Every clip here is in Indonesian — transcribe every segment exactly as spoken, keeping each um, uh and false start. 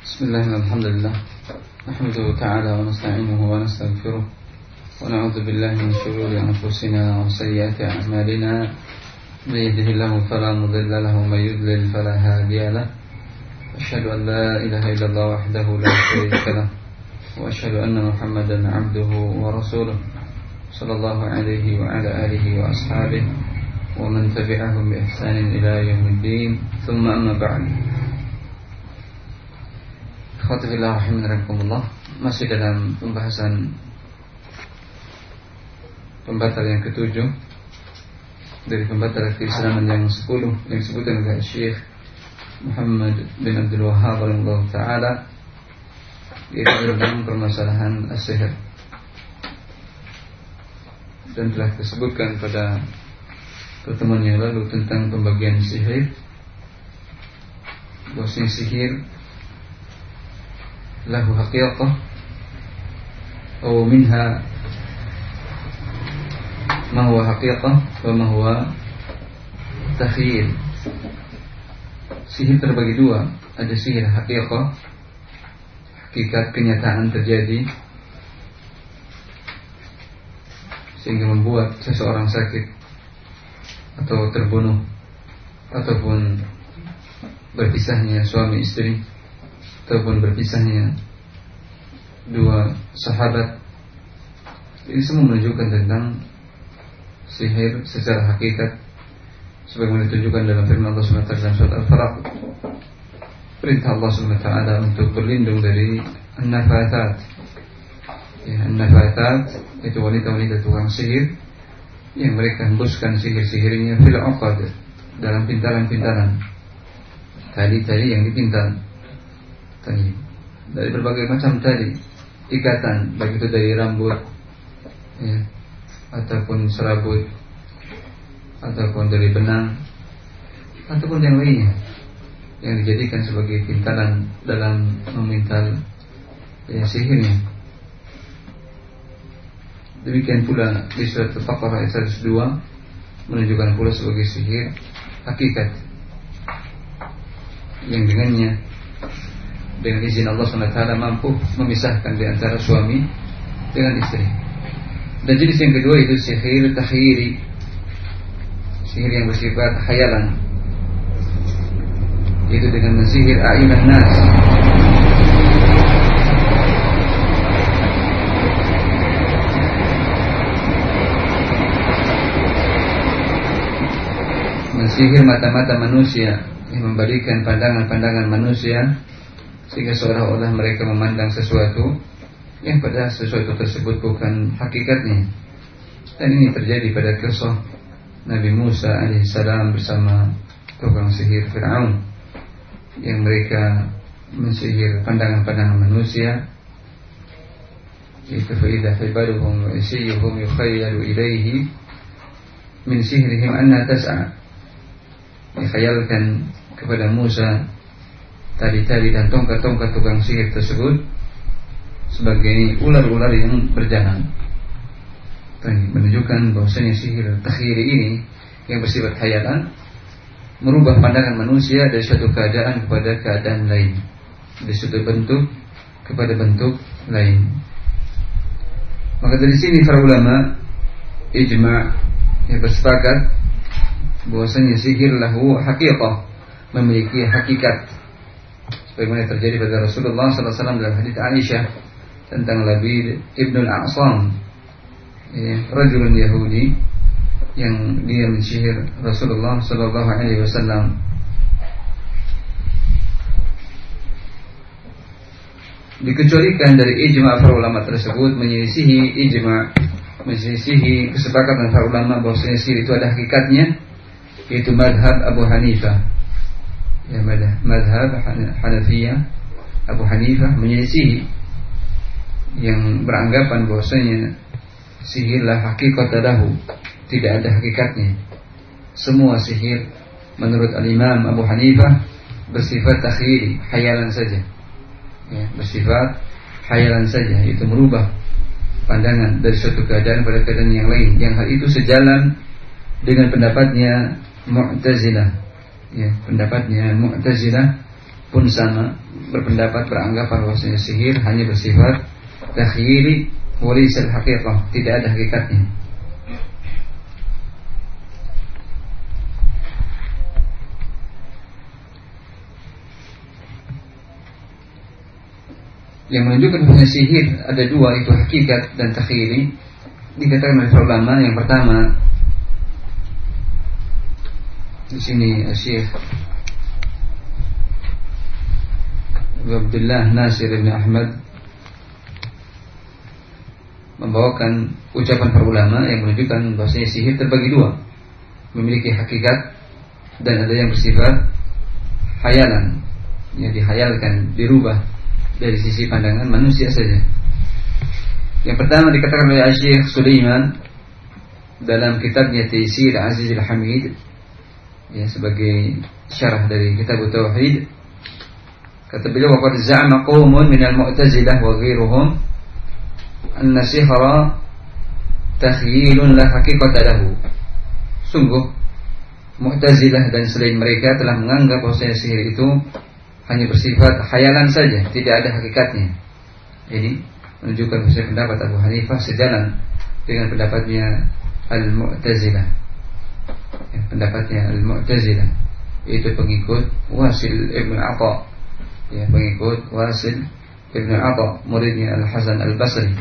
Bismillah, alhamdulillah. Nahmaduhu ta'ala wa nasta'inuhu wa nastaghfiruh wa na'udzu billahi min shururi anfusina wa sayyiati a'malina. May yahdihillahu fala mudilla lahu wa may yudlil fala hadiya lahu. Asyhadu an la ilaha illallah wahdahu la syarika lahu wa asyhadu anna Muhammadan 'abduhu wa rasuluh sallallahu alaihi wa ala alihi wa ashabihi wa man tabi'ahum bi ihsanin ila yaumiddin. Tsumma amma ba'd. Alhamdulillah, rahimahumullah. Masih dalam pembahasan pembatal yang ketujuh dari pembatal keislaman yang sepuluh yang disebutkan oleh Syekh Muhammad bin Abdul Wahhab rahimahullah ta'ala, yaitu tentang permasalahan as-sihir. Dan telah disebutkan pada pertemuan yang lalu tentang pembagian sihir, bahwasanya sihir lahu haqiqah atau minha ma huwa haqiqah wa ma huwa takhyil. Sihir terbagi dua, ada sihir haqiqah, hakikat kenyataan terjadi sehingga membuat seseorang sakit atau terbunuh, ataupun berpisahnya suami istri, ataupun berpisahnya dua sahabat. Ini semua menunjukkan tentang sihir secara hakikat, sebagaimana ditunjukkan dalam firman Allah subhanahu wa taala dalam surat Al-Falaq. Perintah Allah subhanahu wa taala untuk berlindung dari an-nafathat. Ya, an-nafathat itu wanita-wanita tukang sihir yang mereka hembuskan sihir-sihirnya fil 'uqad, dalam pintalan-pintalan, tali-tali yang dipintal tadi, dari berbagai macam tali, ikatan, baik itu dari rambut, ya, ataupun serabut, ataupun dari benang, ataupun yang lainnya, yang dijadikan sebagai pintalan dalam memintal, ya, sihirnya. Demikian pula di surat Al-Baqarah ayat seratus dua menunjukkan pula sebagai sihir hakikat, yang dengannya, dengan izin Allah subhanahu wa taala, mampu memisahkan di antara suami dengan istri. Dan jenis yang kedua itu sihir takhyiri, sihir yang bersifat khayalan, yaitu dengan mensihir a'yunan nas, mensihir mata-mata manusia, yang memberikan pandangan-pandangan manusia sehingga seolah-olah mereka memandang sesuatu yang pada sesuatu tersebut bukan hakikatnya. Dan ini terjadi pada kisah Nabi Musa alaihissalam bersama tukang sihir Fir'aun, yang mereka mensihir pandangan-pandangan manusia, yaitu faidah ibaduhum wa isiyuhum yukhayyalu ilaihi min sihrihim anna tas'a. Dikhayalkan kepada Musa tali-tali dan tongkat-tongkat tukang sihir tersebut sebagai ular-ular yang berjalan. Ini menunjukkan bahwasanya sihir takhyiri ini yang bersifat khayalan merubah pandangan manusia dari suatu keadaan kepada keadaan lain, dari suatu bentuk kepada bentuk lain. Maka dari sini para ulama ijma' yang bersepakat bahwasanya sihir lahu haqiqah, memiliki hakikat, sebagaimana terjadi pada Rasulullah sallallahu alaihi wasallam dalam hadits Aisyah tentang Labid ibn al-A'sam, ya, rajulun Yahudi yang dia mensihir Rasulullah sallallahu alaihi wasallam. Dikecualikan dari ijma' para ulama tersebut, menyelisihi ijma', menyelisihi kesepakatan para ulama bahwasanya sihir itu ada hakikatnya, yaitu madhab Abu Hanifah. Ya, madhab Hanafiyah, Abu Hanifah menyelisihi, yang beranggapan bahwasanya sihirlah hakikat lahu, tidak ada hakikatnya. Semua sihir menurut Al-Imam Abu Hanifah bersifat takhyiri, khayalan saja, ya, bersifat khayalan saja, yaitu merubah pandangan dari suatu keadaan pada keadaan yang lain, yang hal itu sejalan dengan pendapatnya Mu'tazilah. Ya, pendapatnya Mu'tazilah pun sama, berpendapat beranggapan bahwasanya sihir hanya bersifat takhyili wa laysa al-haqiqah, tidak ada hakikatnya. Yang menunjukkan bahwa sihir ada dua, itu hakikat dan takhyili, dikatakan oleh ulama. Yang pertama di sini Syekh Abdullah Nasir bin Ahmad membawakan ucapan para ulama yang menunjukkan bahwasanya sihir terbagi dua, memiliki hakikat dan ada yang bersifat khayalan, yang dihayalkan, dirubah dari sisi pandangan manusia saja. Yang pertama dikatakan oleh Syekh Sulaiman dalam kitabnya Taysir Azizul Hamid, ya, sebagai syarah dari kitab Tauhid. Kata beliau, waqad za'ama qaumun minal Mu'tazilah wa ghairuhum anna sihra takhyilun la haqiqata lahu. Sungguh Mu'tazilah dan selain mereka telah menganggap bahwa sihir itu hanya bersifat khayalan saja, tidak ada hakikatnya. Ini menunjukkan bahwa pendapat Abu Hanifah sejalan dengan pendapatnya Al-Mu'tazilah. Ya, pendapatnya Al-Mu'tazilah itu pengikut Wasil Ibn Atha, ya, pengikut Wasil Ibn Atha, muridnya Al-Hasan Al-Basri.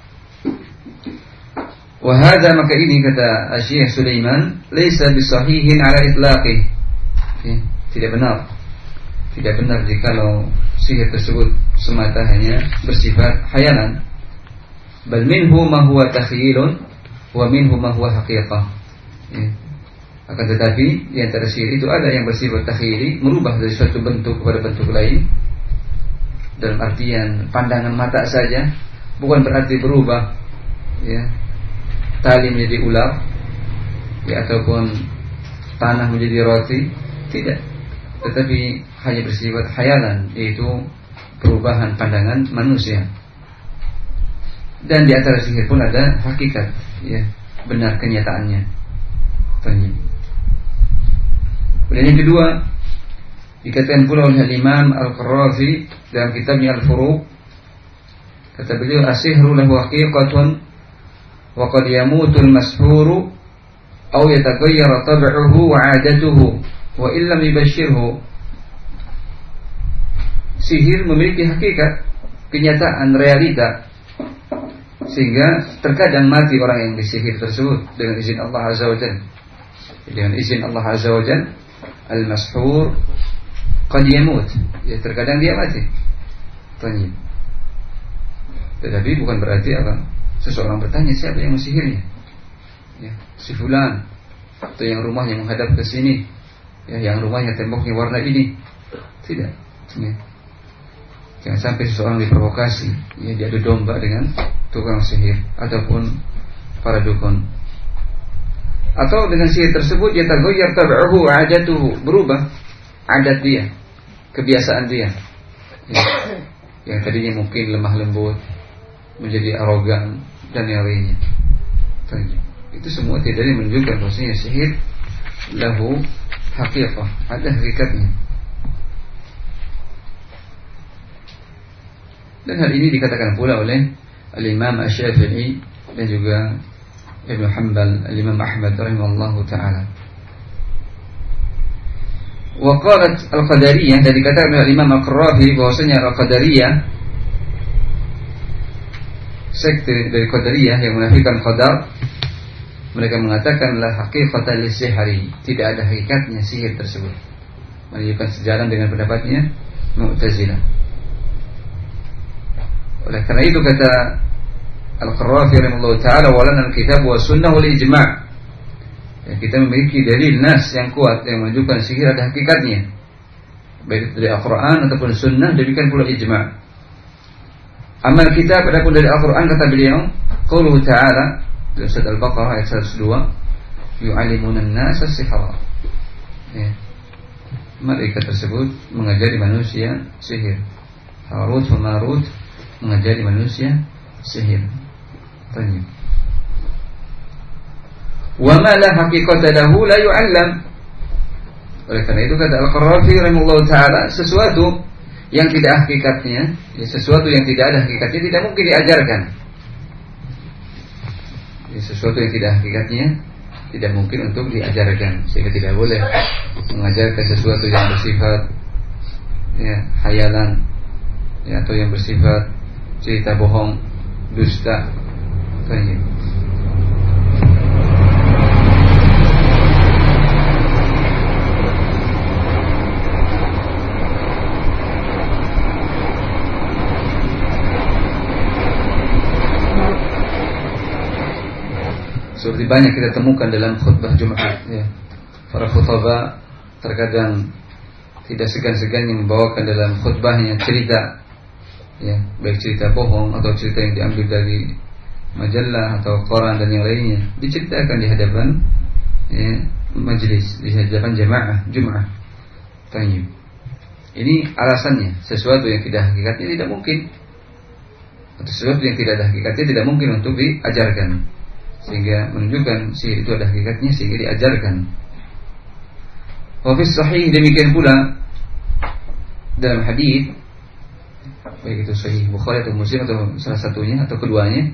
Wahada, maka ini kata Syekh Sulaiman, laisa bisahihin ala itlaqih, ya, tidak benar. Tidak benar jikalau sihir tersebut semata hanya bersifat khayalan. Bal minhu ma huwa takhyilun wa minhu ma huwa haqiqah. Ya. Akan tetapi di antara sihir itu ada yang bersifat takhyili, merubah dari suatu bentuk kepada bentuk lain. Dalam artian pandangan mata saja, bukan berarti berubah, ya, tali menjadi ular, ya, ataupun tanah menjadi roti, tidak. Tetapi hanya bersifat khayalan, yaitu perubahan pandangan manusia. Dan di antara sihir pun ada hakikat, ya, benar kenyataannya. Dan yang kedua dikatakan pula oleh Imam Al-Qarafi dalam kitabnya Al-Furuq, kata beliau, as-sihru lahu haqiqatun wa qad yamutu al-mashhuru aw yataghayyara tab'uhu wa 'adatuhu wa illam yubashshirhu. Sihir memiliki hakikat, kenyataan, realita, sehingga terkadang mati orang yang disihir tersebut dengan izin Allah Azza wa Jalla. Dengan izin Allah Azza wa Jalla, al-mashhur qad yamut, ya, terkadang dia mati. Tanya. Tetapi bukan berarti apa? Seseorang bertanya siapa yang mensihirnya, ya, si fulan, atau yang rumahnya menghadap ke sini, ya, yang rumahnya temboknya warna ini. Tidak, ya. Jangan sampai seseorang diprovokasi, ya, diadu domba dengan tukang sihir ataupun para dukun. Atau dengan sihir tersebut dia taghayyar tab'uhu wa 'adatuhu, berubah adat dia, kebiasaan dia, ya. Yang tadinya mungkin lemah lembut menjadi arogan dan yang lainnya. Itu semua tidak menunjukkan bahwasanya sihir lahu haqiqah, ada hakikatnya. Dan hal ini dikatakan pula oleh Al-Imam Asy-Syafi'i dan juga Ibnu Hanbal, Al-Imam Ahmad rahimahullahu taala. Wa qalat Al-Qadariyah, dan dikatakan oleh Imam Al-Qarafi bahwasanya Al-Qadariyah, sekte dari Qadariyah yang menafikan qadar, mereka mengatakan la haqiqata lis-sihri, tidak ada hakikatnya sihir tersebut, menunjukkan sejalan dengan pendapatnya Mu'tazilah. Oleh karena itu kata Al-Qarafi rahimahullah ta'ala, walana al-kitab wa sunnah wal ijma', ya, kita memiliki dalil nas yang kuat yang menunjukkan sihir ada hakikatnya, baik dari Al-Quran ataupun sunnah, demikian pula ijma'. Amal kitab adapun dari Al-Quran, kata beliau, qauluhu ta'ala dalam surat Al-Baqarah ayat seratus dua, yu'allimuna an-nasa sihra, ya, mereka tersebut mengajari manusia sihir. Harut wa Marut mengajari manusia sihir. Tanya. Wa ma la haqiqata lahu la yu'allam. Oleh karena itu kata Al-Qarafi rahimahullah ta'ala, sesuatu yang tidak hakikatnya, ya, sesuatu yang tidak ada hakikatnya tidak mungkin diajarkan. Ya, sesuatu yang tidak hakikatnya tidak mungkin untuk diajarkan, sehingga tidak boleh mengajarkan sesuatu yang bersifat ya, khayalan, ya, atau yang bersifat cerita bohong, dusta, kayak gitu. Seperti banyak kita temukan dalam khutbah Jumat, ya. Para khutbah terkadang tidak segan-segan yang membawakan dalam khutbahnya cerita, ya, baik cerita bohong atau cerita yang diambil dari majalah atau koran dan yang lainnya, diceritakan di hadapan ya, majelis, di hadapan jamaah Jumat. Tanya. Ini alasannya, sesuatu yang tidak hakikatnya tidak mungkin, atau sesuatu yang tidak ada hakikatnya tidak mungkin untuk diajarkan, sehingga menunjukkan sihir itu ada hakikatnya sehingga diajarkan. Wa fi sahih, demikian pula dalam hadis, baik itu sahih Bukhari atau Muslim atau salah satunya atau keduanya,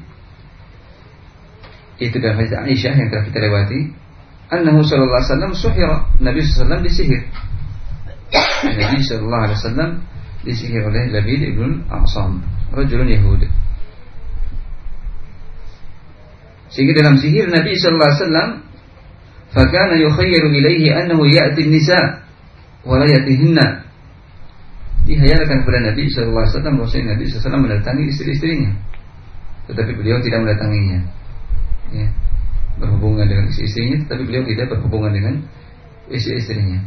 itu dalam hadis Aisyah yang telah kita lewati, annahu sallallahu alaihi wasallam suhira, Nabi sallallahu alaihi wasallam disihir. Nabi sallallahu alaihi wasallam disihir oleh Labid ibn A'sam, rajulun Yahudi. Sehingga dalam sihir Nabi sallallahu alaihi wasallam, fakana yukhayyaru ilaihi annahu ya'ti an-nisa wa la ya'tihinna. Dihayalkan kepada Nabi sallallahu alaihi wasallam bahwa Nabi sallallahu alaihi wasallam mendatangi istri-istrinya, tetapi beliau tidak mendatanginya. Ya, berhubungan dengan istri-istrinya, tetapi beliau tidak berhubungan dengan istri-istrinya.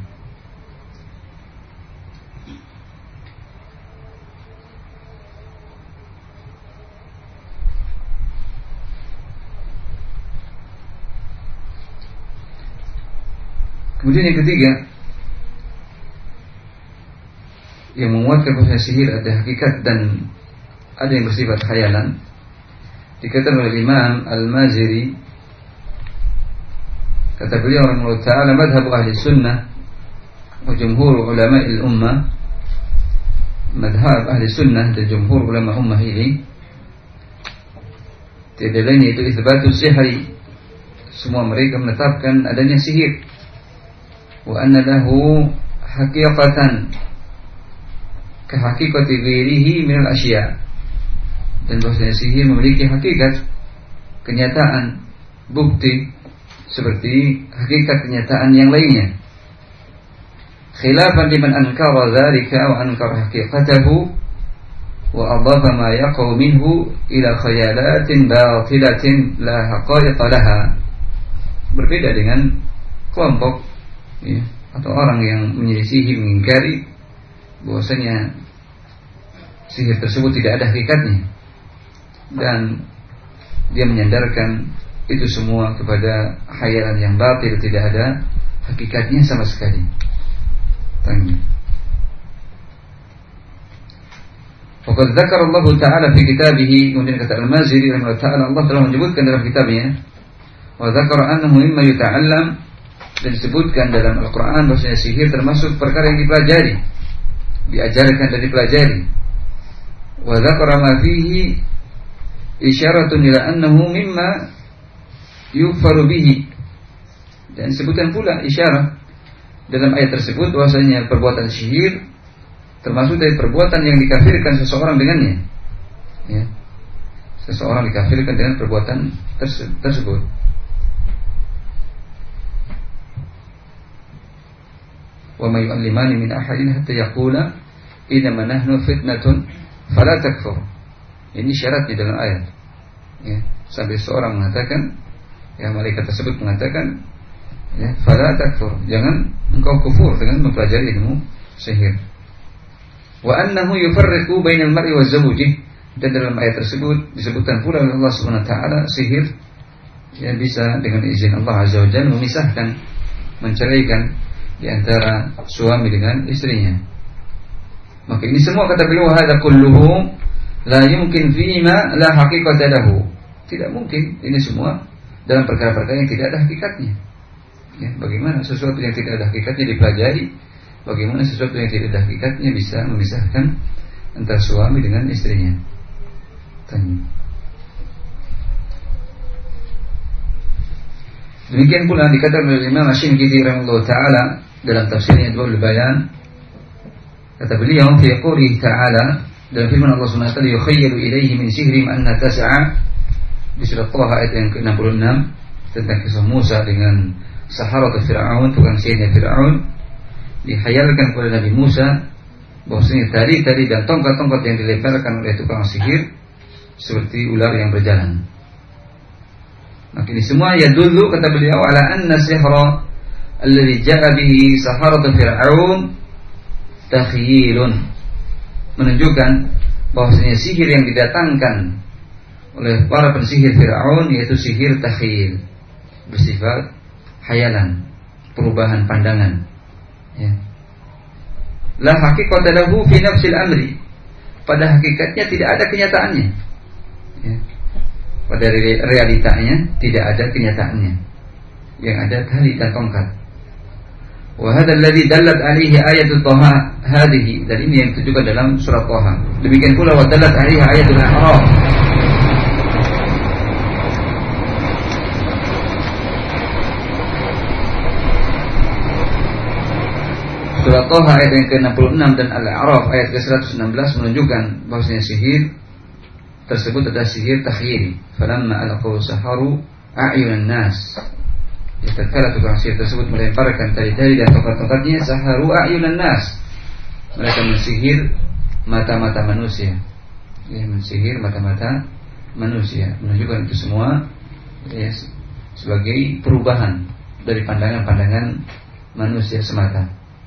Kemudian yang ketiga, yang menguatkan bahwa sihir ada hakikat dan ada yang bersifat khayalan, dikatakan oleh Imam Al-Maziri, kata beliau rahimahullah ta'ala, madhab ahli sunnah wa jumhur ulama il-ummah, madhab ahli sunnah dan jumhur ulama ummah ini tidak lain yaitu itsbatus sihri, semua mereka menetapkan adanya sihir, wa anna lahu haqiqatan ka haqiqati ghairihi min al-asya', dan bahwasanya sihir memiliki hakikat, kenyataan, bukti seperti hakikat kenyataan yang lainnya. Khilafan liman ankara dzalika wa ankara haqiqatahu wa adhafa ma yaqau minhu ila khayalatin batilatin la haqa'iqa laha. Berbeda dengan kelompok ya, atau orang yang menyelisihi, mengingkari bahwasanya sihir tersebut tidak ada hakikatnya, dan dia menyandarkan itu semua kepada khayalan yang batil, tidak ada hakikatnya sama sekali. Tanya. Faqad dzakara Allah Ta'ala fi kitabih, kemudian kata Al-Maziri rahimahullah ta'ala, Allah telah menyebutkan dalam kitabnya, wa dzakara annahu mimma yuta'allam, dan disebutkan dalam Al-Quran bahwasanya sihir termasuk perkara yang dipelajari, diajarkan dan dipelajari. Wa dzakara ma fihi isyaratun ila annahu mimma yufaru bihi, dan disebutkan pula isyarat dalam ayat tersebut bahwasanya perbuatan sihir termasuk dari perbuatan yang dikafirkan seseorang dengannya. Ya. Seseorang dikafirkan dengan perbuatan terse- tersebut. Wa ma yu'allimani min ahadin hatta yaqula innama nahnu fitnatun fala takfur. Ini syaratnya dalam ayat. Ya, sampai seorang mengatakan, ya, malaikat tersebut mengatakan, ya, fala takfur, jangan engkau kufur dengan mempelajari ilmu sihir. Wa annahu yufarriqu bainal mar'i wa zawjih, dan dalam ayat tersebut disebutkan pula oleh Allah Subhanahu wa taala sihir yang bisa dengan izin Allah Azza wa Jalla memisahkan, menceraikan di antara suami dengan istrinya. Maka ini semua kata beliau, hadza kulluhu la yumkin fima la haqiqata lahu. Tidak mungkin ini semua dalam perkara-perkara yang tidak ada hakikatnya. Ya, bagaimana sesuatu yang tidak ada hakikatnya dipelajari bagaimana sesuatu yang tidak ada hakikatnya bisa memisahkan antara suami dengan istrinya. Tanya. Demikian pula dikatakan oleh Imam Asy-Syanqiti rahimahullah taala dalam tafsirnya Adwaul Bayan, kata beliau fi qouli ta'ala, dalam firman Allah Subhanahu wa taala, yukhayyalu ilaihi min sihrihim anna tas'a, di surat Thaha ayat yang ke enam puluh enam, tentang kisah Musa dengan Saharat Fir'aun, tukang sihirnya Fir'aun. Dihayalkan kepada Nabi Musa bahwasanya tari-tari dan tongkat-tongkat yang dilemparkan oleh tukang sihir seperti ular yang berjalan. Maka ini semua ya dulu, kata beliau, ala anna sihra alladhi ja'a bihi Saharat Fir'aun takhyilun, menunjukkan bahwasanya sihir yang didatangkan oleh para pensihir Fir'aun yaitu sihir takhyil, bersifat hayalan, perubahan pandangan, ya. La haqiqata lahu fi nafsil amri, pada hakikatnya tidak ada kenyataannya, ya. Pada realitanya tidak ada kenyataannya, yang ada tali dan tongkat. Wa hadha alladhi dallat alaihi ayatul Thaha hadhihi, dan ini yang ditujukan dalam surat Thaha. Demikian pula wa dallat alaihi ayatul A'raf. Surat Thaha ayat yang ke enam puluh enam dan Al-A'raf ayat ke seratus enam belas menunjukkan bahwasanya sihir tersebut adalah sihir takhyil. Falamma alqaw saharu a'yunan nas, tatkala tukang sihir tersebut melemparkan tali-tali dan tongkat-tongkatnya, saharu a'yunan nas, mereka mensihir mata-mata manusia, ya, mensihir mata-mata manusia, menunjukkan itu semua, ya, sebagai perubahan dari pandangan-pandangan manusia semata.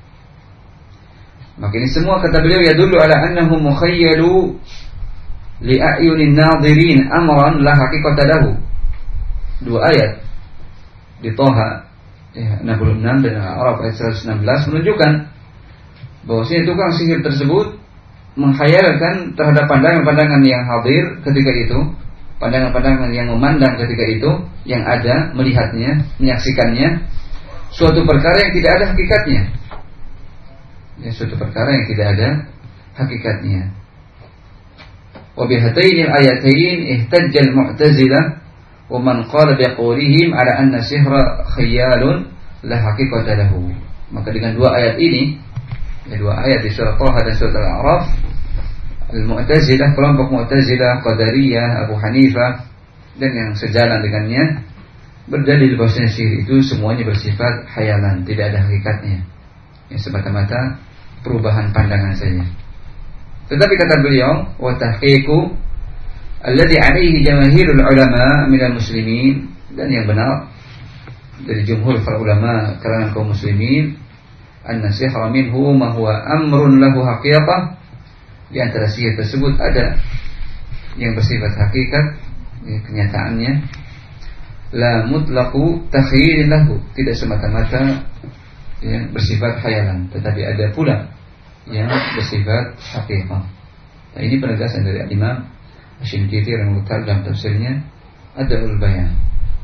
Maka ini semua, kata beliau, yadullu ala annahu mukhayyalu li a'yunin nadhirin amran la haqiqata lahu. Dua ayat di Thaha, ya, enam puluh enam dan Al-A'raf ayat seratus enam belas menunjukkan bahwasanya tukang sihir tersebut menghayalkan terhadap pandangan-pandangan yang hadir ketika itu, pandangan-pandangan yang memandang ketika itu, yang ada, melihatnya, menyaksikannya, suatu perkara yang tidak ada hakikatnya, ya, suatu perkara yang tidak ada hakikatnya. Wa bihataini al-ayatain ihtajja al-mu'tazilah wa man qala biqawlihim ala anna sihra khayalun la haqiqata lahu. Maka dengan dua ayat ini, ya, dua ayat di surah Thaha dan surah Al-A'raf, al-Mu'tazilah, kelompok Mu'tazilah, Qadariyah, Abu Hanifah dan yang sejalan dengannya berdalil bahwasanya sihir itu semuanya bersifat khayalan, tidak ada hakikatnya, ya, semata-mata perubahan pandangan saja. Tetapi kata beliau, wa tahqiqu alladhi alaihi jamaahirul ulama minal muslimin, dan yang benar dari jumhur para ulama kalangan kaum muslimin, anna sihra minhu ma huwa amrun lahu haqiqah, di antara sihir tersebut ada yang bersifat hakikat, ya, kenyataannya, la mutlaqu takhyilin lahu, tidak semata-mata, ya, bersifat khayalan, tetapi ada pula yang bersifat haqiqah. Nah, ini penegasan dari Imam Asy-Syanqiti yang mengutarakan dalam tafsirnya Adwaul Bayan.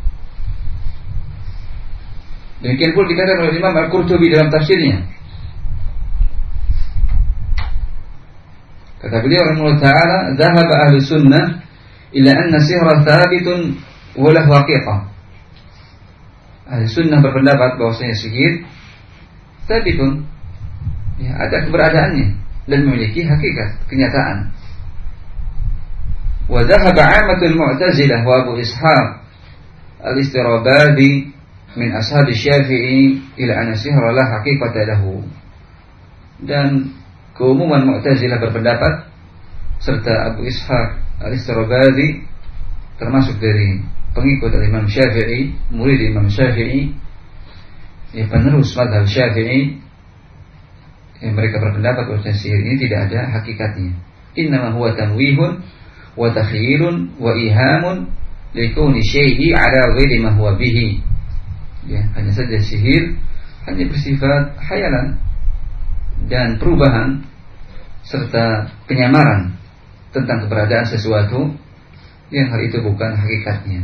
Demikian pula dikatakan oleh Imam Al-Qurtubi dalam tafsirnya. Kata beliau rahimahullah taala, "Dhahaba ahli sunnah ila anna sihra thabitun wa lahu haqiqah." Ahli sunnah berpendapat bahwasanya sihir thabitun, ya, ada keberadaannya dan memiliki hakikat, kenyataan. Wa dhahaba 'amatul Mu'tazilah wa Abu Ishaq al-Istirabadi min ashab Syafi'i ila anna sihra la haqiqata lahu. Dan keumuman Mu'tazilah berpendapat, serta Abu Ishaq al-Istirabadi termasuk dari pengikut Imam Syafi'i, murid Imam Syafi'i, ya, penerus mazhab Syafi'i, ya, mereka berpendapat bahwa sihir ini tidak ada hakikatnya. Innama huwa tamwihun wa takhyilun wa ihamun likuni syai'i ala ghairi ma huwa bihi. Ya, hanya saja sihir hanya bersifat khayalan dan perubahan serta penyamaran tentang keberadaan sesuatu yang hal itu bukan hakikatnya.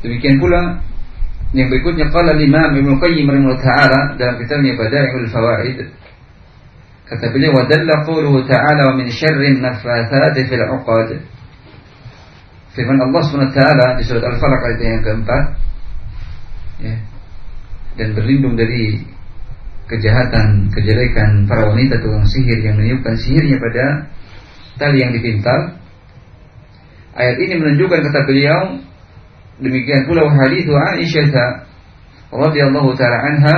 Demikian pula yang berikutnya, qala Imam Ibnu Qayyim rahimahullah taala dalam kitabnya Bada'iul Fawaid, kata beliau, wa dalla qawluhu ta'ala wa min syarrin naffatsati fil 'uqad. Firman Allah Subhanahu wa taala di surat Al-Falaq ayat yang keempat, ya, dan berlindung dari kejahatan, kejelekan para wanita tukang sihir yang meniupkan sihirnya pada tali yang dipintal. Ayat ini menunjukkan, kata beliau, demikian pula hadits Aisyah radhiyallahu taala anha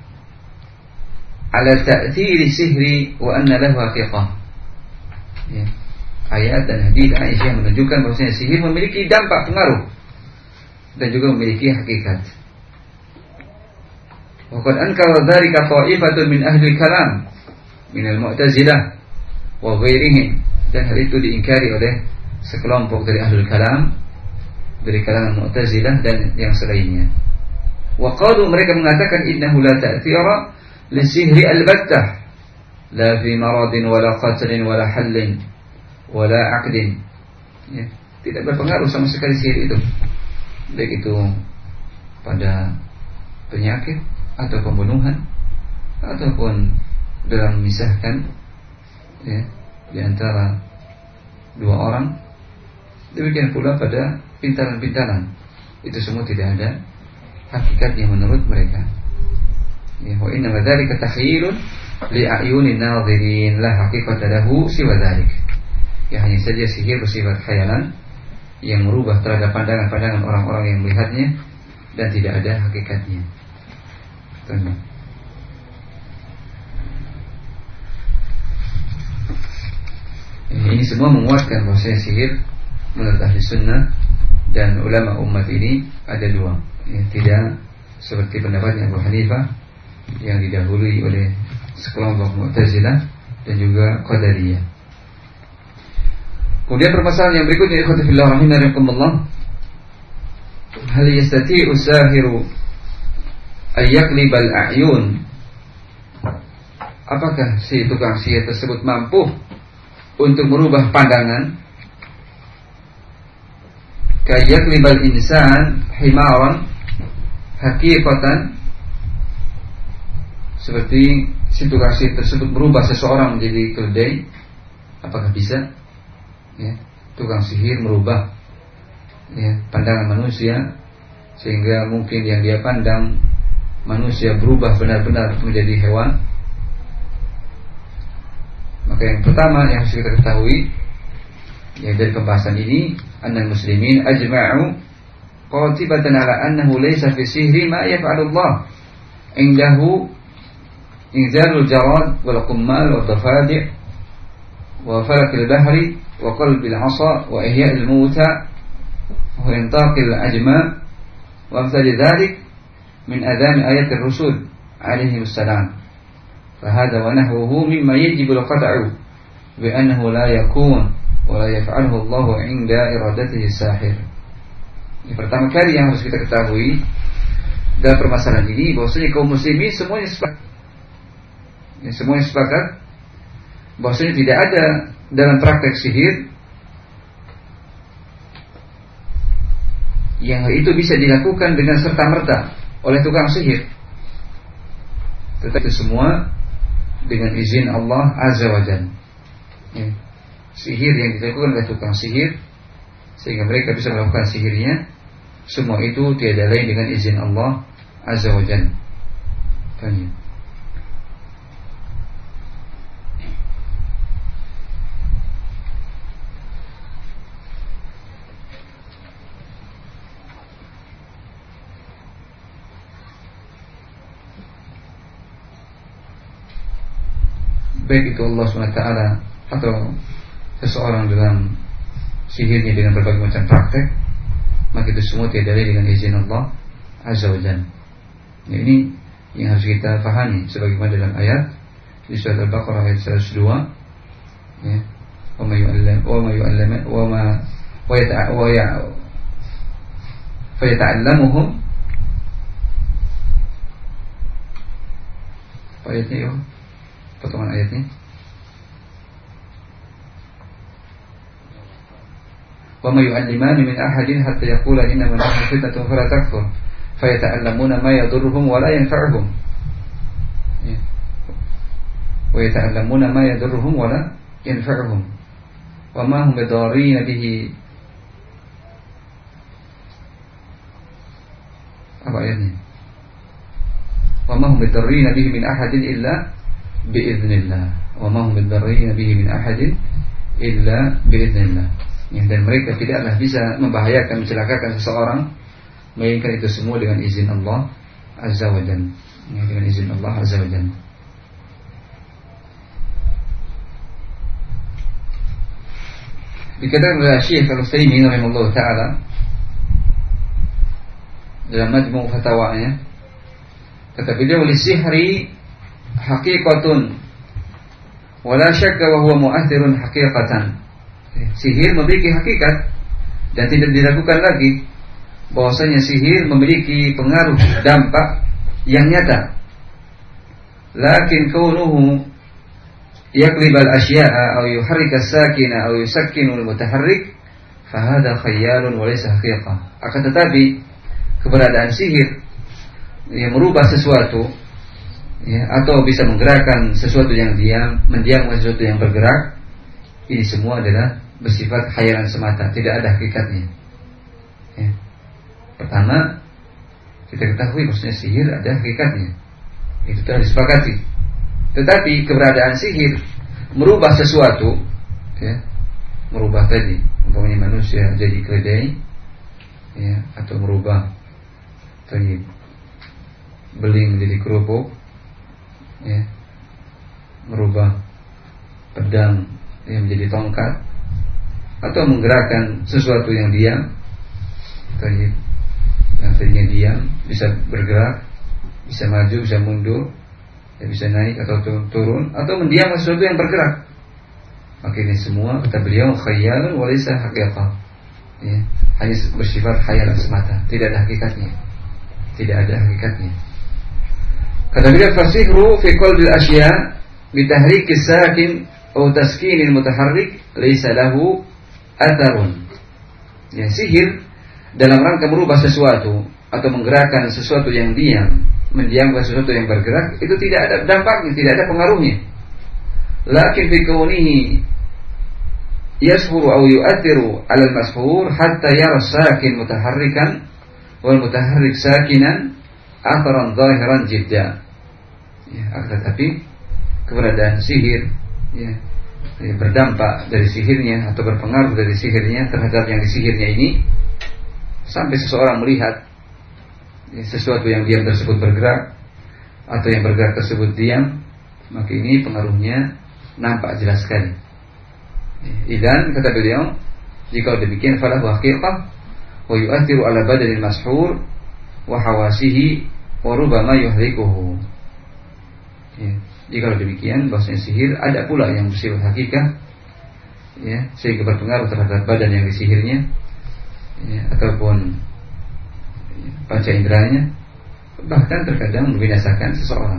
ala ta'thir sihri wa anna lahu haqiqah. Ya. Ayat dan hadis Aisyah menunjukkan bahwasanya sihir memiliki dampak pengaruh dan juga memiliki hakikat. Wa qad ankara dzalika ta'ifatun min ahli kalam min al-Mu'tazilah wa ghairihim, dan hal itu diingkari oleh sekelompok dari ahli kalam dari kalangan Mu'tazilah dan yang selainnya. Wa qalu, mereka mengatakan, innahu la ta'thira li sihri al-battah la fi maradin wala qatrin wala hallin wala aqdin. Ya, tidak berpengaruh sama sekali sihir itu, baik itu pada penyakit atau pembunuhan ataupun dalam memisahkan, ya, di antara dua orang. Demikian pula pada pintalan-pintalan, itu semua tidak ada hakikatnya menurut mereka. Ya, wa inna dzalika takhyilun li a'yunin nadhirin la haqiqata lahu siwa dzalik. Ya, hanya saja sihir bersifat khayalan yang merubah terhadap pandangan-pandangan orang-orang yang melihatnya dan tidak ada hakikatnya. Tengok. Ini semua menguatkan bahwa sihir menurut ahli sunnah dan ulama umat ini ada dua, ya, tidak seperti pendapatnya Abu Hanifah yang didahului oleh sekelompok Mu'tazilah dan juga Qadariyah. Kemudian permasalahan yang berikutnya, ikhwati fillah rahimakumullah, hal yastati'u sahiru ay yaqlibal a'yun, apakah si tukang sihir tersebut mampu untuk merubah pandangan, kayak libal insan himaran haqiqatan, seperti si tukang sihir tersebut merubah seseorang menjadi keledai. Apakah bisa, ya, tukang sihir merubah, ya, pandangan manusia sehingga mungkin yang dia pandang manusia berubah benar-benar menjadi hewan? Maka yang pertama yang harus kita ketahui, ya, dari pembahasan ini, annal muslimin ajma'u qatibatan ala annahu laysa fi sihri ma yaf'alu Allah indahu inzalul jarad wal qummal wa dafadi' wa falakil bahri wa qalbil 'asa wa ihya'il mauta wa intaqil ajma' wa amsal dhalik min adhan ayatir rusul alaihi wassalam. Fahada wa nahwuhu mimma yajibu al-qat'u bi annahu la yakun wa la yaf'aluhu Allah 'inda iradatihi sahir. Yang pertama kali yang harus kita ketahui dalam permasalahan ini, bahwasanya kaum muslimin semuanya sepakat, ya, semuanya sepakat bahwasanya tidak ada dalam praktek sihir yang itu bisa dilakukan dengan serta-merta oleh tukang sihir, tetapi itu semua dengan izin Allah Azza wa Jalla. Ya. Sihir yang dilakukan oleh tukang sihir sehingga mereka bisa melakukan sihirnya, semua itu tiada lain dengan izin Allah Azza wa Jalla. Tanya. Baik itu Allah subhanahu wa taala atau seseorang dalam sihirnya dengan berbagai macam praktek, maka itu semua tiada lain dengan izin Allah Azza wa Jalla. Ya, ini yang harus kita pahami sebagaimana dalam ayat di surat Al-Baqarah ayat seratus dua, ya, wa ma yu'allam wa ma yu'allam wa ma wa yata wa ya fa yata'allamuhum ayatnya, potongan ayatnya, wa ma yu'allimani min ahadin hatta yaqula inna ma nahnu fitnatun fala takfur fayata'allamuna ma yadurruhum wa la yanfa'uhum wa yata'allamuna ma yadurruhum wa la yanfa'uhum wa ma hum bidarrin bihi. Apa ayatnya? Wa ma hum bidarrin bihi min ahadin illa biiznillah. Wa ma hum bidarrin bihi min ahadin illa biiznillah. Ya, dan mereka tidaklah bisa membahayakan, mencelakakan seseorang melainkan itu semua dengan izin Allah Azza wa Jalla. Ya, dengan izin Allah Azza wa Jalla. Dikatakan oleh Syekh Al-Utsaimin rahimahullah taala dalam majmu' fatwanya, kata beliau, "Lisihri haqiqatun wa la syakka wa huwa mu'athirun haqiqatan." Sihir memiliki hakikat dan tidak diragukan lagi bahwasanya sihir memiliki pengaruh dampak yang nyata. Lakin kaunuhu yaqlib al-asya'a aw yuharrik as-sakina aw yusakkinu al-mutaharrik fa hadha khayalun wa laysa haqiqah. Akan tetapi keberadaan sihir yang merubah sesuatu, ya, atau bisa menggerakkan sesuatu yang diam, mendiamkan sesuatu yang bergerak, ini semua adalah bersifat khayalan semata, tidak ada hakikatnya. Ya. Pertama, kita ketahui maksudnya sihir ada hakikatnya, itu telah disepakati. Tetapi keberadaan sihir merubah sesuatu, ya, merubah tadi, umpamanya manusia jadi keledai, ya, atau merubah tadi beling menjadi kerupuk, ya, merubah pedang yang menjadi tongkat, atau menggerakkan sesuatu yang diam, tadi yang tadinya diam bisa bergerak, bisa maju, bisa mundur, ya, bisa naik atau turun, atau mendiamkan sesuatu yang bergerak. Maka ini semua kata beliau khayalun wa laysa haqiqah, ya, hanya bersifat khayalan semata, tidak ada hakikatnya, tidak ada hakikatnya. Kata beliau, fasihru fi qalbil asya bi tahrik as-sakin aw taskin al-mutaharrik laysa lahu atharun. Ya, sihir dalam rangka merubah sesuatu atau menggerakkan sesuatu yang diam, mendiamkan sesuatu yang bergerak, itu tidak ada dampaknya, tidak ada pengaruhnya. Lakin fi kaunihi yashuru aw yu'athiru 'ala al-mashhur hatta yara sakin mutaharrikan wal mutaharrik sakinan atharan zahiran jidda. Ya, tetapi keberadaan sihir, ya, ya, berdampak dari sihirnya atau berpengaruh dari sihirnya terhadap yang disihirnya ini, sampai seseorang melihat, ya, sesuatu yang diam tersebut bergerak atau yang bergerak tersebut diam, maka ini pengaruhnya nampak jelas sekali. Idzan, kata beliau, jika demikian falahu haqiqah wa yu'athiru ala badanil mashhur wa hawasihi wa rubama yuhrikuhu. Ya, jika demikian bahwasanya sihir ada pula yang bersifat hakikat, ya, sehingga berpengaruh terhadap badan yang disihirnya, ya, ataupun, ya, panca inderanya, bahkan terkadang membinasakan seseorang.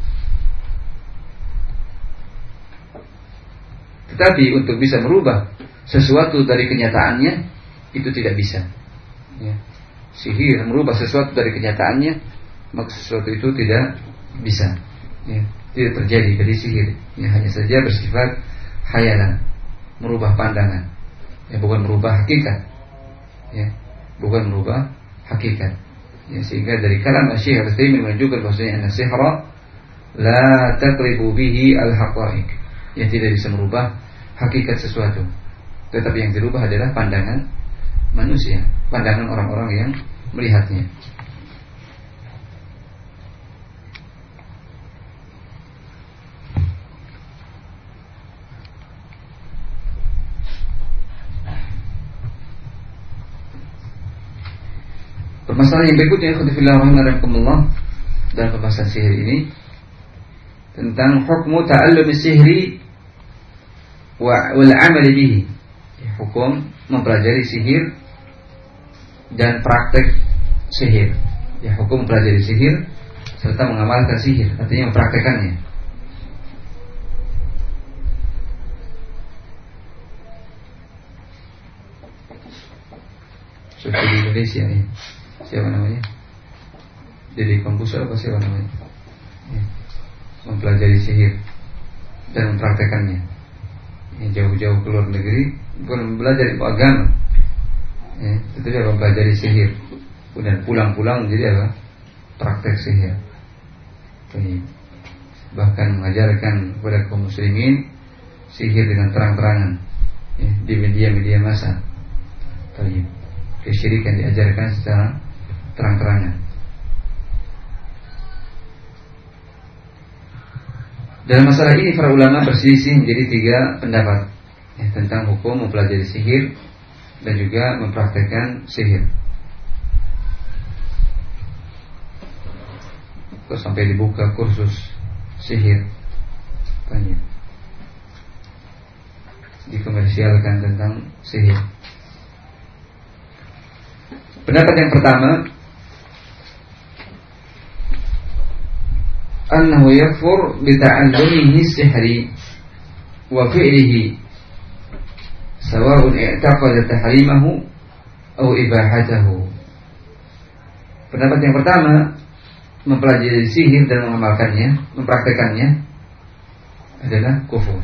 Tetapi untuk bisa merubah sesuatu dari kenyataannya, itu tidak bisa, ya. Sihir merubah sesuatu dari kenyataannya, maka sesuatu itu tidak bisa, ya, tidak terjadi dari sihir, ya, hanya saja bersifat khayalan, merubah pandangan, ya, bukan merubah hakikat, ya, bukan merubah hakikat, ya, sehingga dari kalam Syekh Al-Utsaimin menunjukkan bahwasanya an-sihra la taqribu bihi al-haqa'iq, yang tidak bisa merubah hakikat sesuatu, tetapi yang dirubah adalah pandangan manusia, pandangan orang-orang yang melihatnya. Permasalahan yang berikutnya, khudifillah rahimahullah, dalam pembahasan sihir ini tentang hukmu ta'allumi sihri wal amal bihi, hukum mempelajari sihir dan praktek sihir, ya, hukum mempelajari sihir serta mengamalkan sihir, artinya mempraktekannya. di Indonesia ya. Siapa namanya? Jadi kompuser apa siapa namanya? Ya. Mempelajari sihir dan mempraktekannya. Ya, jauh-jauh ke luar negeri bukan belajar ilmu agama. Ya, itu dia mempelajari sihir. Kemudian pulang-pulang jadi apa? Praktek sihir. Jadi, bahkan mengajarkan kepada kaum muslimin sihir dengan terang-terangan ya, di media-media massa. Jadi, kesyirikan diajarkan secara terang-terangan. Dalam masalah ini para ulama berselisih menjadi tiga pendapat ya, tentang hukum mempelajari sihir dan juga mempraktekkan sihir. Terus sampai dibuka kursus sihir, banyak dikomersialkan tentang sihir. Pendapat yang pertama, annahu yakfur bita'allumihi sihri wa fi'lihi sawa'un i'taqada tahrimahu aw ibahatahu. Pendapat yang pertama, mempelajari sihir dan mengamalkannya, mempraktekannya adalah kufur.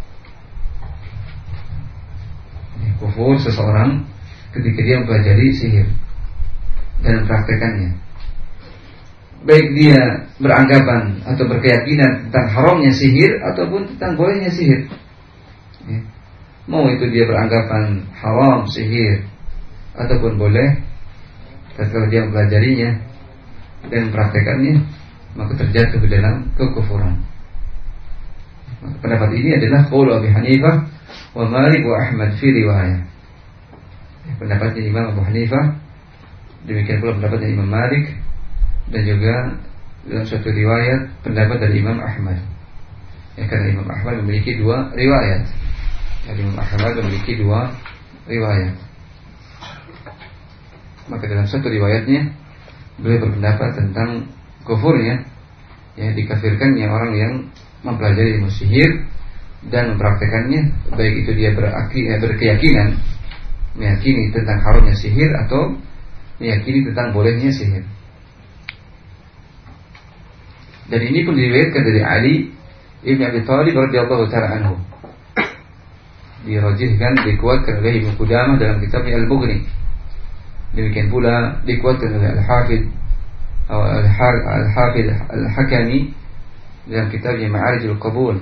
Kufur seseorang ketika dia mempelajari sihir dan mempraktekannya, baik dia beranggapan atau berkeyakinan tentang haramnya sihir ataupun tentang bolehnya sihir ya. Mau itu dia beranggapan haram sihir ataupun boleh, kalau dia mempelajarinya dan mempraktekannya, maka terjatuh ke dalam kekufuran. Pendapat ini adalah qaul Abi Hanifah wa Malik wa Ahmad fi riwayah. Pendapatnya Imam Abu Hanifah, demikian pula pendapatnya Imam Malik, dan juga dalam suatu riwayat pendapat dari Imam Ahmad. Ya, karena Imam Ahmad memiliki dua riwayat. Ya, Imam Ahmad memiliki dua riwayat. Maka dalam satu riwayatnya beliau berpendapat tentang kufurnya, ya, dikafirkannya orang yang mempelajari ilmu sihir dan mempraktekannya, baik itu dia berkeyakinan meyakini tentang haramnya sihir atau meyakini tentang bolehnya sihir. Dan ini pun diriwayatkan dari Ali Ibn Abi Thalib radhiyallahu ta'ala anhu, dirajihkan, dikuatkan oleh Ibnu Qudamah dalam kitabnya Al-Mughni. Demikian pula dikuatkan oleh Al-Hafidh Al-Hafidh Al-Hakami dalam kitabnya Ma'arijul Qabul.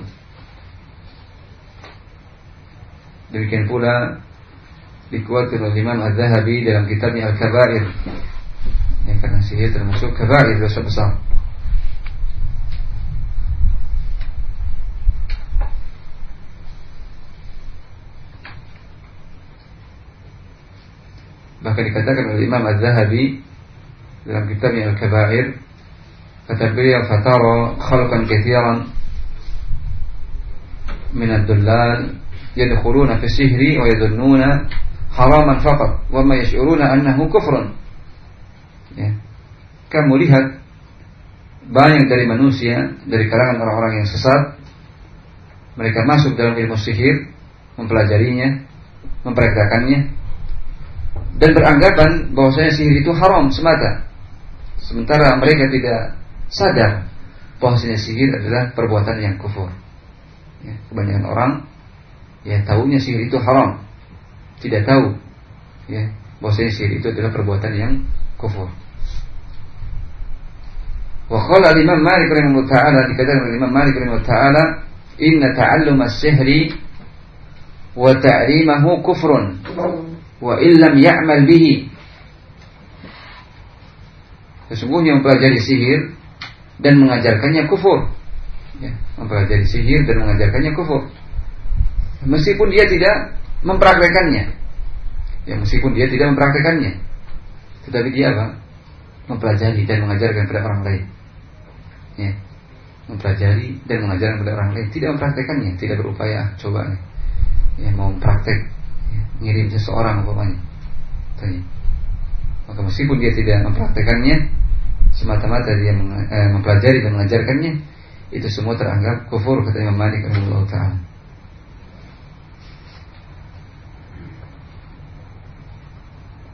Demikian pula dikuatkan oleh Imam Az-Zahabi dalam kitabnya Al-Kabair, yang karena sihir termasuk kabair, dosa besar. Bahkan dikatakan oleh Imam Az-Zahabi dalam kitabnya Al-Kabair, kata beliau, fatara khalqan katsiran min ad-dullal yadkhuluna fi sihri wa yadhunnuna haraman faqat wa ma yash'uruna annahu kufrun. Ya. Kamu lihat banyak dari manusia dari kalangan orang-orang yang sesat, mereka masuk dalam ilmu sihir, mempelajarinya, mempraktekannya, dan beranggapan bahwasanya sihir itu haram semata, sementara mereka tidak sadar bahwasanya sihir adalah perbuatan yang kufur. Ya, kebanyakan orang ya tahunya sihir itu haram, tidak tahu ya bahwasanya sihir itu adalah perbuatan yang kufur. Wa qala al-Imam Malik rahimahullah ta'ala, dikatakan oleh Imam Malik rahimahullah ta'ala, inna ta'allum as-sihri wa ta'limahu kufrun wa illam ya'mal bihi. Sesungguhnya mempelajari sihir dan mengajarkannya kufur. Ya, mempelajari sihir dan mengajarkannya kufur, meskipun dia tidak mempraktekannya. Ya, meskipun dia tidak mempraktekannya, tetapi dia apa? Mempelajari dan mengajarkan kepada orang lain. Ya, mempelajari dan mengajarkan kepada orang lain, tidak mempraktekannya, tidak berupaya coba nih, ya, mau mempraktek, ya, ngirim seseorang umpamanya. Maka meskipun dia tidak mempraktekannya, semata-mata dia eh, mempelajari dan mengajarkannya, itu semua teranggap kufur, kata Imam Malik rahimahullah ta'ala.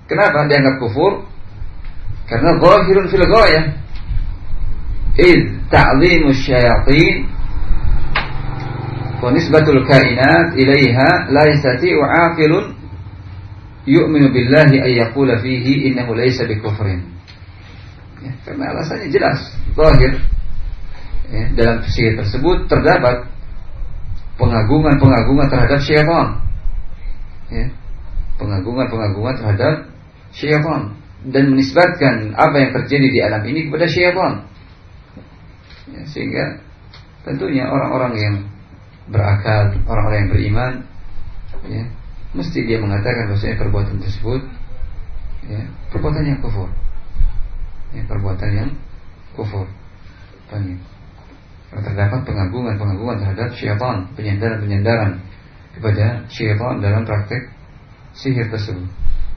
Kenapa dianggap kufur? Karena zahirun fil ghayah. Id ta'zimu syayatin wa nisbatul kainat ilaiha la yastati'u 'aqilun yu'minu billahi ay yaqula fihi innahu laysa bikufrin. Ya, karena alasannya jelas, zahir. Ya, dalam sihir tersebut terdapat pengagungan-pengagungan terhadap syaitan. Ya, pengagungan-pengagungan terhadap syaitan dan menisbatkan apa yang terjadi di alam ini kepada syaitan. Ya, sehingga tentunya orang-orang yang berakal, orang-orang yang beriman, ya, mesti dia mengatakan bahwasanya perbuatan tersebut, ya, perbuatan yang kufur, ya, perbuatan yang kufur. Tanya, terdapat pengagungan-pengagungan terhadap syaitan, penyandaran-penyandaran kepada syaitan dalam praktek sihir tersebut.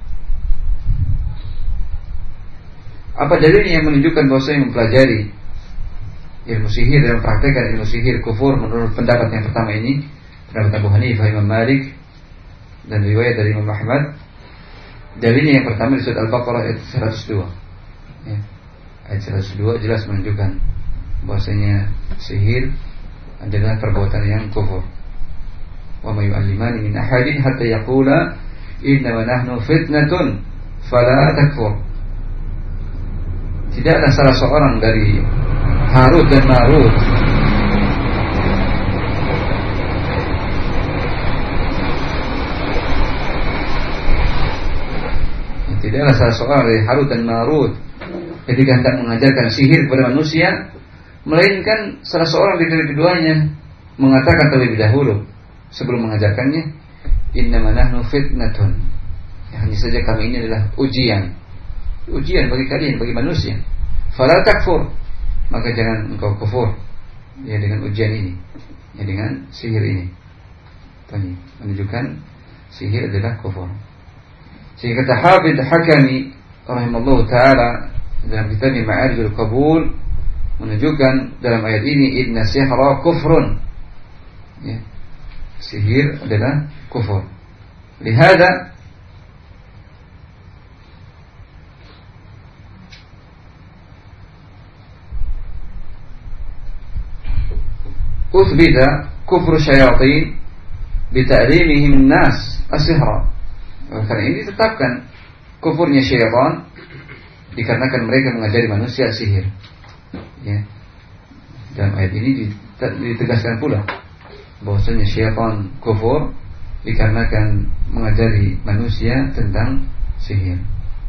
Apa dalilnya yang menunjukkan bahwasanya mempelajari ilmu sihir dan mempraktekkan ilmu sihir kufur menurut pendapat yang pertama ini, pendapat Abu Hanifah, Imam Malik, dan riwayat dari Imam Ahmad? Dalilnya yang pertama di surat Al-Baqarah ayat seratus dua. Ya, ayat seratus dua jelas menunjukkan bahwasanya sihir adalah perbuatan yang kufur. Wa may yu'allimani min ahadin hatta yaqula inna wa nahnu fitnatun fala takfur. Tidaklah salah seorang dari Harut dan Marut Tidaklah salah seorang dari Harut dan Marut ketika hendak mengajarkan sihir kepada manusia, melainkan salah seorang dari keduanya mengatakan terlebih dahulu sebelum mengajarkannya, innama nahnu fitnatun, ya, hanya saja kami ini adalah ujian, ujian bagi kalian, bagi manusia. Fala takfur, maka jangan engkau kufur, ya, dengan ujian ini, ya, dengan sihir ini. Tanya, menunjukkan sihir adalah kufur. Sehingga kata Hafidh Hakami rahimallahu taala dalam kitab Ma'arijul Qabul menunjukkan dalam ayat ini inna sihra kufrun, ya, sihir adalah kufur. Lihada uthbita kufru syayatin bita'limihim nas as-sihra. Karena ini ditetapkan kufurnya syaitan dikarenakan mereka mengajari manusia sihir. Ya. Dalam ayat ini ditegaskan pula bahwasanya syaitan kufur dikarenakan mengajari manusia tentang sihir.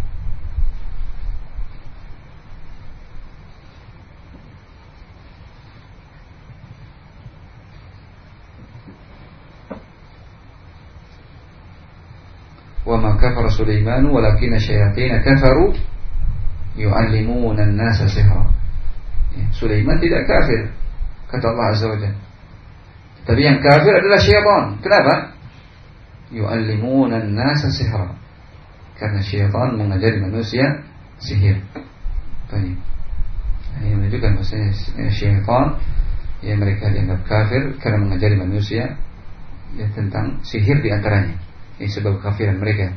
Wa ma kafara Sulaiman walakinna syayatin kafaru yu'allimuna an-nasa sihra. Ya, Sulaiman tidak kafir, kata Allah Azza wa Jalla. Tapi yang kafir adalah syaitan. Kenapa? Yu'allimuna an-nasa sihra. Karena syaitan mengajari manusia sihir. Baik. Ini menunjukkan bahwasanya syaitan, ya, mereka dianggap kafir karena mengajari manusia, ya, tentang sihir di antaranya. Ini sebab kafiran mereka.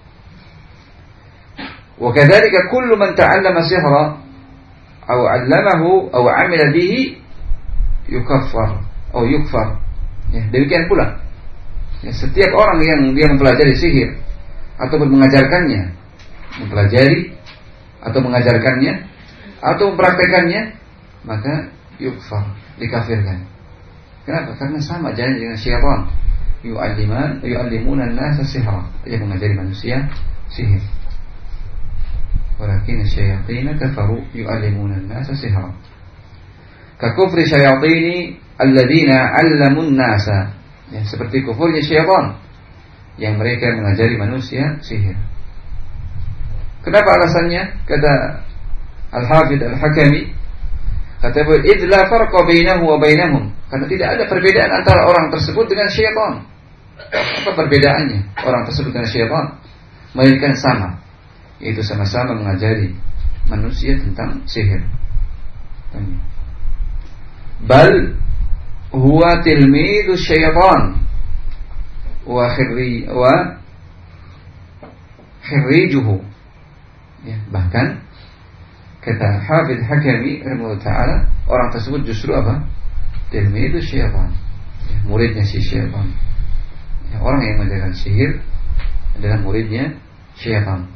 Wa kadzalika kullu man ta'allama sihra aw 'allamahu aw 'amila bihi yukaffar atau yukfar. Ya, demikian pula. Ya, setiap orang yang dia mempelajari sihir ataupun mengajarkannya, mempelajari atau mengajarkannya atau mempraktekannya, maka yukfar, dikafirkan. Kenapa? Karena sama jalannya dengan syaitan. Yu'alliman yu'allimuna an-nasa sihra, dia mengajari manusia sihir. Walakin asyayatin kafaru yu'allimuna an-nasa sihra. Ka kufri syayatini alladziina 'allamun nasa. Ya, seperti kufurnya syaitan yang mereka mengajari manusia sihir. Kenapa alasannya? Kata Al-Hafidh Al-Hakami, kata beliau, "Idz la farqa bainahu wa bainahum." Karena tidak ada perbedaan antara orang tersebut dengan syaitan. Apa perbedaannya orang tersebut dengan syaitan? Melainkan sama, yaitu sama-sama mengajari manusia tentang sihir. Bal huwa tilmidu syaitan wa khirri wa khirijuhu. Ya, bahkan kata Hafidz Hakami rahimahullah taala, orang tersebut justru apa? Tilmi itu syaitan, ya, muridnya si syaitan. Ya, orang yang mengajarkan sihir adalah muridnya syaitan.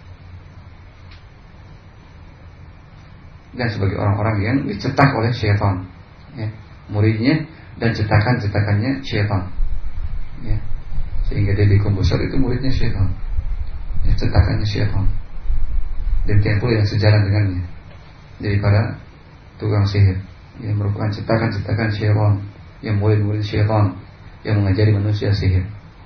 Dan sebagai orang-orang yang dicetak oleh syaitan, ya, muridnya dan cetakan-cetakannya syaitan, ya, sehingga dia dikumbusar itu muridnya syaitan, ya, cetakannya syaitan. Demikian pula yang sejalan dengannya dari para tukang sihir, yang merupakan cetakan-cetakan syaitan, yang murid-murid syaitan yang mengajari manusia sihir.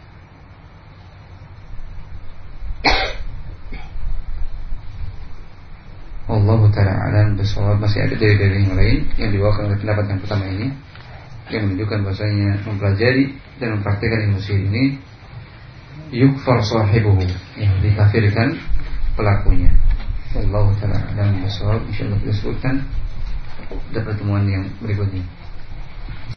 Allah Ta'ala alam bisawab. Masih ada dari-dari yang lain yang dibawakan oleh pendapat yang pertama ini, yang menunjukkan bahasanya mempelajari dan mempraktikkan ilmu sihir ini yukfar sahibuhu, ya, dikafirkan pelakunya. Allah Ta'ala alam bisawab. InsyaAllah kita sebutkan pada pertemuan yang berikutnya.